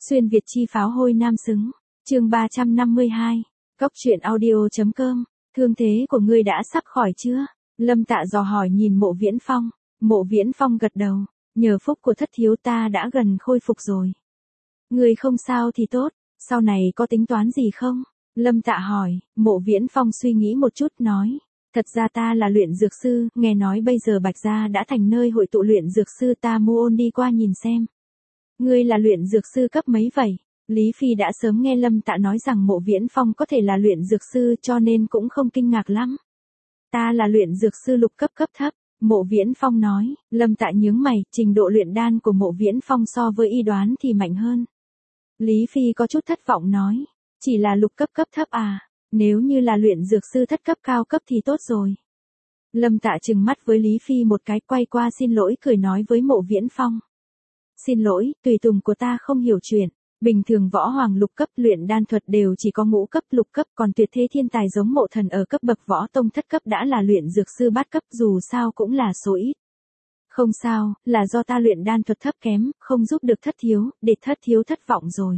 Xuyên Việt chi pháo hôi nam xứng. Chương 352. Cốc truyện audio.com. Thương thế của ngươi đã sắp khỏi chưa? Lâm Tạ dò hỏi nhìn Mộ Viễn Phong. Mộ Viễn Phong gật đầu. Nhờ phúc của thất thiếu ta đã gần khôi phục rồi. Ngươi không sao thì tốt, sau này có tính toán gì không? Lâm Tạ hỏi. Mộ Viễn Phong suy nghĩ một chút nói. Thật ra ta là luyện dược sư, nghe nói bây giờ Bạch Gia đã thành nơi hội tụ luyện dược sư, ta muôn đi qua nhìn xem. Ngươi là luyện dược sư cấp mấy vậy? Lý Phi đã sớm nghe Lâm Tạ nói rằng Mộ Viễn Phong có thể là luyện dược sư cho nên cũng không kinh ngạc lắm. Ta là luyện dược sư lục cấp cấp thấp, Mộ Viễn Phong nói. Lâm Tạ nhướng mày, trình độ luyện đan của Mộ Viễn Phong so với y đoán thì mạnh hơn. Lý Phi có chút thất vọng nói. Chỉ là lục cấp cấp thấp à? Nếu như là luyện dược sư thất cấp cao cấp thì tốt rồi. Lâm Tạ trừng mắt với Lý Phi một cái, quay qua xin lỗi cười nói với Mộ Viễn Phong. Xin lỗi, tùy tùng của ta không hiểu chuyện. Bình thường võ hoàng lục cấp luyện đan thuật đều chỉ có ngũ cấp lục cấp, còn tuyệt thế thiên tài giống Mộ Thần ở cấp bậc võ tông thất cấp đã là luyện dược sư bát cấp, dù sao cũng là số ít. Không sao, là do ta luyện đan thuật thấp kém, không giúp được thất thiếu, để thất thiếu thất vọng rồi.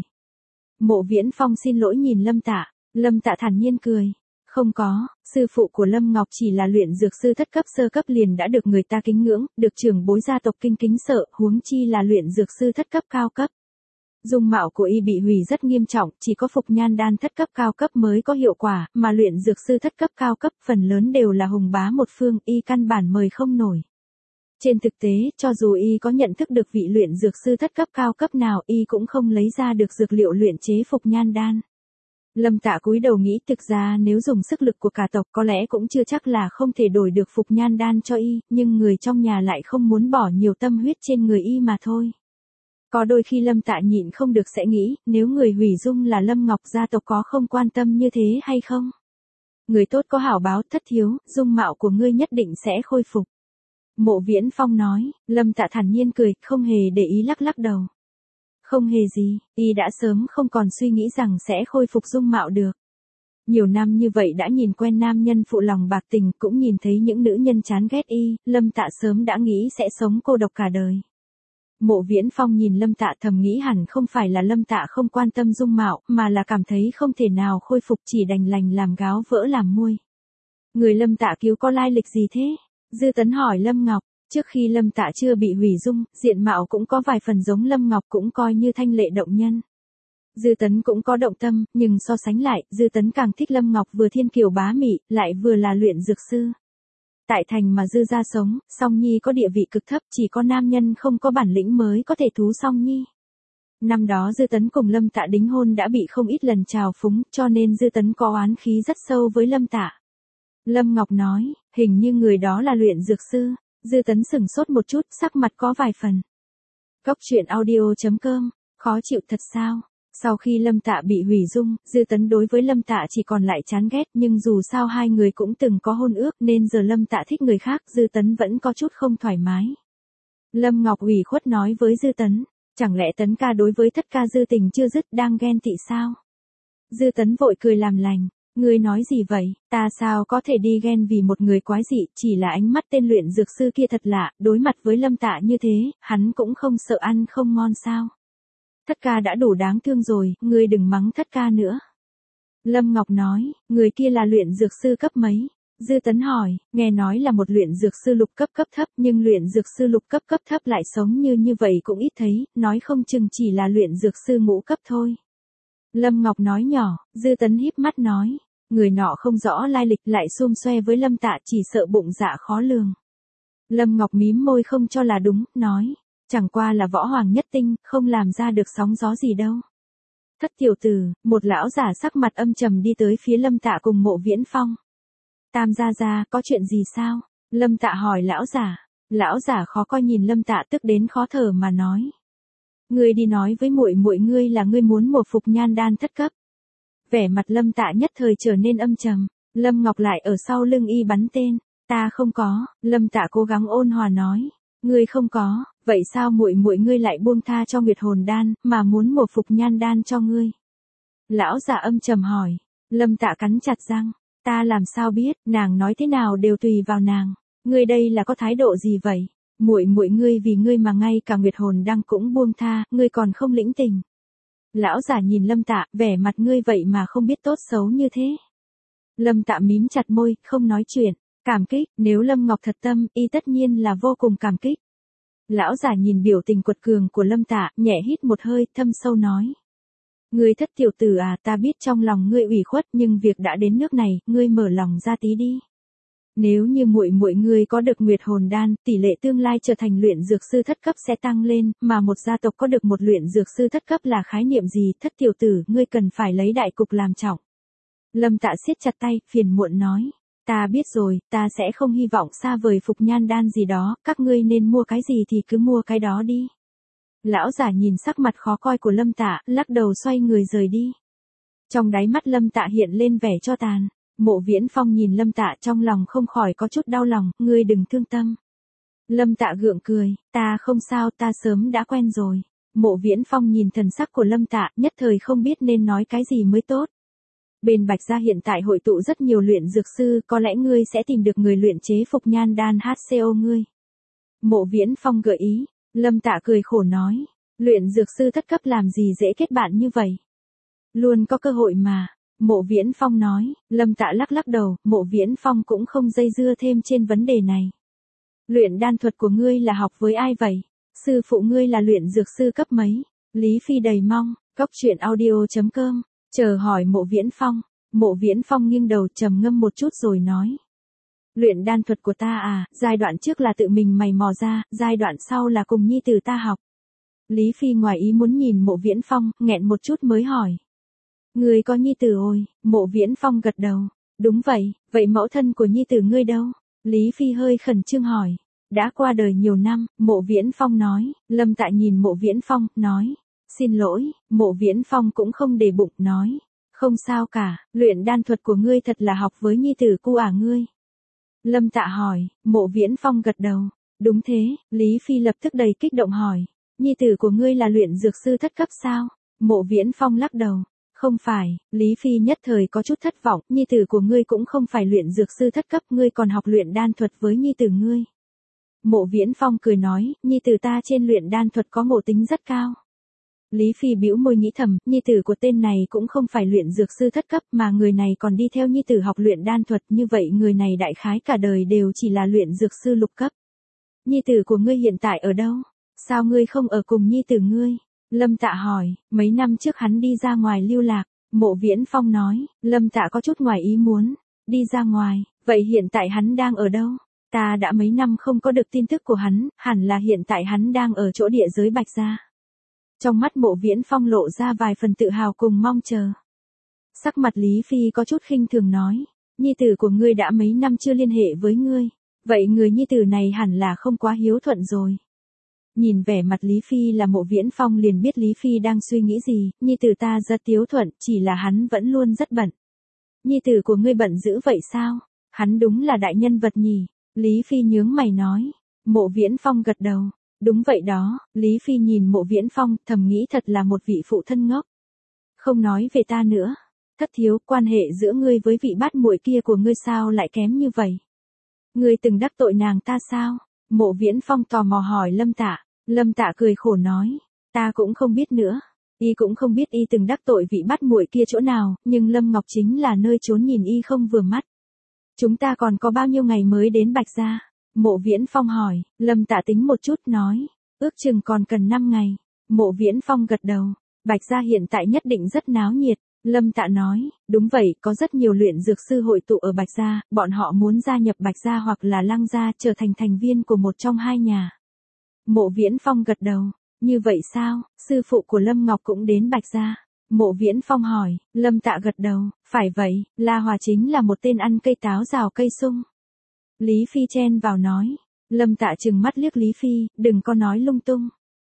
Mộ Viễn Phong xin lỗi nhìn Lâm Tạ. Lâm Tạ thản nhiên cười. Không có, sư phụ của Lâm Ngọc chỉ là luyện dược sư thất cấp sơ cấp liền đã được người ta kính ngưỡng, được trưởng bối gia tộc kính sợ, huống chi là luyện dược sư thất cấp cao cấp. Dung mạo của y bị hủy rất nghiêm trọng, chỉ có phục nhan đan thất cấp cao cấp mới có hiệu quả, mà luyện dược sư thất cấp cao cấp phần lớn đều là hùng bá một phương, y căn bản mời không nổi. Trên thực tế, cho dù y có nhận thức được vị luyện dược sư thất cấp cao cấp nào, y cũng không lấy ra được dược liệu luyện chế phục nhan đan. Lâm Tạ cúi đầu nghĩ thực ra nếu dùng sức lực của cả tộc có lẽ cũng chưa chắc là không thể đổi được phục nhan đan cho y, nhưng người trong nhà lại không muốn bỏ nhiều tâm huyết trên người y mà thôi. Có đôi khi Lâm Tạ nhịn không được sẽ nghĩ, nếu người hủy dung là Lâm Ngọc gia tộc có không quan tâm như thế hay không? Người tốt có hảo báo, thất thiếu, dung mạo của ngươi nhất định sẽ khôi phục. Mộ Viễn Phong nói. Lâm Tạ thản nhiên cười, không hề để ý lắc lắc đầu. Không hề gì, y đã sớm không còn suy nghĩ rằng sẽ khôi phục dung mạo được. Nhiều năm như vậy đã nhìn quen nam nhân phụ lòng bạc tình, cũng nhìn thấy những nữ nhân chán ghét y, Lâm Tạ sớm đã nghĩ sẽ sống cô độc cả đời. Mộ Viễn Phong nhìn Lâm Tạ thầm nghĩ hẳn không phải là Lâm Tạ không quan tâm dung mạo, mà là cảm thấy không thể nào khôi phục, chỉ đành lành làm gáo vỡ làm muôi. Người Lâm Tạ cứu có lai lịch gì thế? Dư Tấn hỏi Lâm Ngọc. Trước khi Lâm Tạ chưa bị hủy dung, diện mạo cũng có vài phần giống Lâm Ngọc, cũng coi như thanh lệ động nhân. Dư Tấn cũng có động tâm, nhưng so sánh lại, Dư Tấn càng thích Lâm Ngọc vừa thiên kiều bá mị, lại vừa là luyện dược sư. Tại thành mà Dư gia sống, Song Nhi có địa vị cực thấp, chỉ có nam nhân không có bản lĩnh mới có thể thú Song Nhi. Năm đó Dư Tấn cùng Lâm Tạ đính hôn đã bị không ít lần trào phúng, cho nên Dư Tấn có oán khí rất sâu với Lâm Tạ. Lâm Ngọc nói, hình như người đó là luyện dược sư. Dư Tấn sửng sốt một chút, sắc mặt có vài phần. Cốc truyện audio.com, khó chịu thật sao? Sau khi Lâm Tạ bị hủy dung, Dư Tấn đối với Lâm Tạ chỉ còn lại chán ghét, nhưng dù sao hai người cũng từng có hôn ước nên giờ Lâm Tạ thích người khác, Dư Tấn vẫn có chút không thoải mái. Lâm Ngọc ủy khuất nói với Dư Tấn, chẳng lẽ Tấn ca đối với thất ca Dư tình chưa dứt đang ghen tị sao? Dư Tấn vội cười làm lành. Ngươi nói gì vậy, ta sao có thể đi ghen vì một người quái dị, chỉ là ánh mắt tên luyện dược sư kia thật lạ, đối mặt với Lâm Tạ như thế, hắn cũng không sợ ăn không ngon sao. Thất ca đã đủ đáng thương rồi, ngươi đừng mắng thất ca nữa. Lâm Ngọc nói, người kia là luyện dược sư cấp mấy? Dư Tấn hỏi, nghe nói là một luyện dược sư lục cấp cấp thấp, nhưng luyện dược sư lục cấp cấp thấp lại sống như vậy cũng ít thấy, nói không chừng chỉ là luyện dược sư ngũ cấp thôi. Lâm Ngọc nói nhỏ. Dư Tấn híp mắt nói, người nọ không rõ lai lịch lại xum xoe với Lâm Tạ, chỉ sợ bụng dạ khó lường. Lâm Ngọc mím môi không cho là đúng, nói, chẳng qua là võ hoàng nhất tinh, không làm ra được sóng gió gì đâu. Thất tiểu tử, một lão giả sắc mặt âm trầm đi tới phía Lâm Tạ cùng Mộ Viễn Phong. Tam gia, có chuyện gì sao? Lâm Tạ hỏi lão giả. Lão giả khó coi nhìn Lâm Tạ tức đến khó thở mà nói. Ngươi đi nói với muội muội ngươi là ngươi muốn một phục nhan đan thất cấp. Vẻ mặt Lâm Tạ nhất thời trở nên âm trầm. Lâm Ngọc lại ở sau lưng y bắn tên. Ta không có. Lâm Tạ cố gắng ôn hòa nói. Ngươi không có, vậy sao muội muội ngươi lại buông tha cho Nguyệt Hồn đan, mà muốn một phục nhan đan cho ngươi? Lão giả âm trầm hỏi. Lâm Tạ cắn chặt răng. Ta làm sao biết, nàng nói thế nào đều tùy vào nàng. Ngươi đây là có thái độ gì vậy? Muội muội ngươi vì ngươi mà ngay cả Nguyệt Hồn đăng cũng buông tha, ngươi còn không lĩnh tình. Lão giả nhìn Lâm Tạ, vẻ mặt ngươi vậy mà không biết tốt xấu như thế. Lâm Tạ mím chặt môi, không nói chuyện. Cảm kích, nếu Lâm Ngọc thật tâm, y tất nhiên là vô cùng cảm kích. Lão giả nhìn biểu tình quật cường của Lâm Tạ, nhẹ hít một hơi, thâm sâu nói. Ngươi Thất tiểu tử à, ta biết trong lòng ngươi ủy khuất, nhưng việc đã đến nước này, ngươi mở lòng ra tí đi. Nếu như muội muội ngươi có được Nguyệt Hồn Đan, tỷ lệ tương lai trở thành luyện dược sư thất cấp sẽ tăng lên, mà một gia tộc có được một luyện dược sư thất cấp là khái niệm gì? Thất tiểu tử, ngươi cần phải lấy đại cục làm trọng. Lâm Tạ siết chặt tay, phiền muộn nói. Ta biết rồi, ta sẽ không hy vọng xa vời phục nhan đan gì đó, các ngươi nên mua cái gì thì cứ mua cái đó đi. Lão giả nhìn sắc mặt khó coi của Lâm Tạ, lắc đầu xoay người rời đi. Trong đáy mắt Lâm Tạ hiện lên vẻ cho tàn. Mộ Viễn Phong nhìn Lâm Tạ trong lòng không khỏi có chút đau lòng, ngươi đừng thương tâm. Lâm Tạ gượng cười, ta không sao, ta sớm đã quen rồi. Mộ Viễn Phong nhìn thần sắc của Lâm Tạ, nhất thời không biết nên nói cái gì mới tốt. Bên Bạch Gia hiện tại hội tụ rất nhiều luyện dược sư, có lẽ ngươi sẽ tìm được người luyện chế phục nhan đan HCO ngươi. Mộ Viễn Phong gợi ý, Lâm Tạ cười khổ nói, luyện dược sư thất cấp làm gì dễ kết bạn như vậy. Luôn có cơ hội mà. Mộ Viễn Phong nói, Lâm Tạ lắc lắc đầu, Mộ Viễn Phong cũng không dây dưa thêm trên vấn đề này. Luyện đan thuật của ngươi là học với ai vậy? Sư phụ ngươi là luyện dược sư cấp mấy? Lý Phi đầy mong, coctruyện.audio.com, chờ hỏi Mộ Viễn Phong. Mộ Viễn Phong nghiêng đầu trầm ngâm một chút rồi nói. Luyện đan thuật của ta à, giai đoạn trước là tự mình mày mò ra, giai đoạn sau là cùng nhi tử ta học. Lý Phi ngoài ý muốn nhìn Mộ Viễn Phong, nghẹn một chút mới hỏi. Ngươi có nhi tử ôi, Mộ Viễn Phong gật đầu. Đúng vậy, vậy mẫu thân của nhi tử ngươi đâu? Lý Phi hơi khẩn trương hỏi. Đã qua đời nhiều năm, Mộ Viễn Phong nói. Lâm Tạ nhìn Mộ Viễn Phong, nói. Xin lỗi, Mộ Viễn Phong cũng không để bụng, nói. Không sao cả, luyện đan thuật của ngươi thật là học với nhi tử cu à ngươi. Lâm Tạ hỏi, Mộ Viễn Phong gật đầu. Đúng thế, Lý Phi lập tức đầy kích động hỏi. Nhi tử của ngươi là luyện dược sư thất cấp sao? Mộ Viễn Phong lắc đầu. Không phải, Lý Phi nhất thời có chút thất vọng, nhi tử của ngươi cũng không phải luyện dược sư thất cấp, ngươi còn học luyện đan thuật với nhi tử ngươi. Mộ Viễn Phong cười nói, nhi tử ta trên luyện đan thuật có ngộ tính rất cao. Lý Phi bĩu môi nghĩ thầm, nhi tử của tên này cũng không phải luyện dược sư thất cấp mà người này còn đi theo nhi tử học luyện đan thuật, như vậy người này đại khái cả đời đều chỉ là luyện dược sư lục cấp. Nhi tử của ngươi hiện tại ở đâu? Sao ngươi không ở cùng nhi tử ngươi? Lâm Tạ hỏi, mấy năm trước hắn đi ra ngoài lưu lạc. Mộ Viễn Phong nói, Lâm Tạ có chút ngoài ý muốn. Đi ra ngoài, vậy hiện tại hắn đang ở đâu? Ta đã mấy năm không có được tin tức của hắn, hẳn là hiện tại hắn đang ở chỗ địa giới Bạch Gia. Trong mắt Mộ Viễn Phong lộ ra vài phần tự hào cùng mong chờ. Sắc mặt Lý Phi có chút khinh thường nói, nhi tử của ngươi đã mấy năm chưa liên hệ với ngươi, vậy người nhi tử này hẳn là không quá hiếu thuận rồi. Nhìn vẻ mặt Lý Phi là Mộ Viễn Phong liền biết Lý Phi đang suy nghĩ gì, nhi tử ta rất hiếu thuận, chỉ là hắn vẫn luôn rất bận. Nhi tử của ngươi bận dữ vậy sao? Hắn đúng là đại nhân vật nhỉ? Lý Phi nhướng mày nói. Mộ Viễn Phong gật đầu. Đúng vậy đó, Lý Phi nhìn Mộ Viễn Phong, thầm nghĩ thật là một vị phụ thân ngốc. Không nói về ta nữa. Thất thiếu, quan hệ giữa ngươi với vị bát muội kia của ngươi sao lại kém như vậy? Ngươi từng đắc tội nàng ta sao? Mộ Viễn Phong tò mò hỏi Lâm Tạ. Lâm Tạ cười khổ nói, ta cũng không biết nữa. Y cũng không biết y từng đắc tội vị bát muội kia chỗ nào, nhưng Lâm Ngọc chính là nơi trốn nhìn y không vừa mắt. Chúng ta còn có bao nhiêu ngày mới đến Bạch Gia? Mộ Viễn Phong hỏi. Lâm Tạ tính một chút nói, ước chừng còn cần 5 ngày. Mộ Viễn Phong gật đầu. Bạch Gia hiện tại nhất định rất náo nhiệt. Lâm Tạ nói, đúng vậy, có rất nhiều luyện dược sư hội tụ ở Bạch Gia, bọn họ muốn gia nhập Bạch Gia hoặc là Lăng Gia trở thành thành viên của một trong hai nhà. Mộ Viễn Phong gật đầu, như vậy sao, sư phụ của Lâm Ngọc cũng đến Bạch Gia? Mộ Viễn Phong hỏi. Lâm Tạ gật đầu, phải vậy, La Hòa chính là một tên ăn cây táo rào cây sung. Lý Phi chen vào nói. Lâm Tạ trừng mắt liếc Lý Phi, đừng có nói lung tung.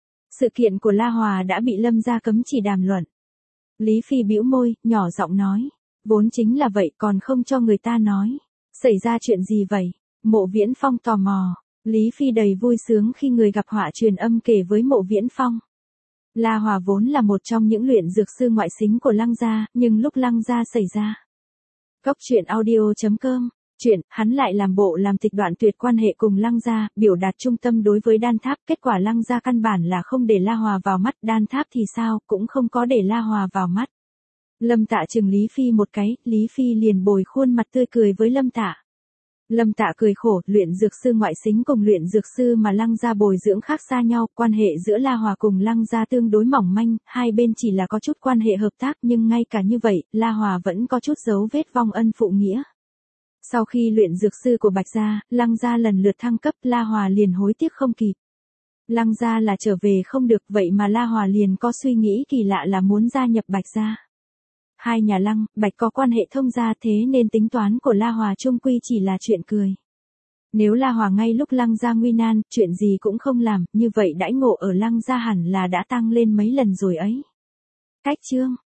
Sự kiện của La Hòa đã bị Lâm gia cấm chỉ đàm luận. Lý Phi bĩu môi, nhỏ giọng nói. Vốn chính là vậy còn không cho người ta nói. Xảy ra chuyện gì vậy? Mộ Viễn Phong tò mò. Lý Phi đầy vui sướng khi người gặp họa truyền âm kể với Mộ Viễn Phong. La Hòa vốn là một trong những luyện dược sư ngoại xính của Lăng gia, nhưng lúc Lăng gia xảy ra. Coctruyện.audio.com chuyện, hắn lại làm bộ làm tịch đoạn tuyệt quan hệ cùng Lăng gia, biểu đạt trung tâm đối với Đan Tháp, kết quả Lăng gia căn bản là không để La Hòa vào mắt, Đan Tháp thì sao, cũng không có để La Hòa vào mắt. Lâm Tạ chừng Lý Phi một cái, Lý Phi liền bồi khuôn mặt tươi cười với Lâm Tạ. Lâm Tạ cười khổ, luyện dược sư ngoại xính cùng luyện dược sư mà Lăng gia bồi dưỡng khác xa nhau, quan hệ giữa La Hòa cùng Lăng gia tương đối mỏng manh, hai bên chỉ là có chút quan hệ hợp tác, nhưng ngay cả như vậy, La Hòa vẫn có chút dấu vết vong ân phụ nghĩa. Sau khi luyện dược sư của Bạch gia, Lăng gia lần lượt thăng cấp, La Hòa liền hối tiếc không kịp. Lăng gia là trở về không được, vậy mà La Hòa liền có suy nghĩ kỳ lạ là muốn gia nhập Bạch gia. Hai nhà Lăng, Bạch có quan hệ thông gia, thế nên tính toán của La Hòa chung quy chỉ là chuyện cười. Nếu La Hòa ngay lúc Lăng gia nguy nan, chuyện gì cũng không làm, như vậy đãi ngộ ở Lăng gia hẳn là đã tăng lên mấy lần rồi ấy. Cách chương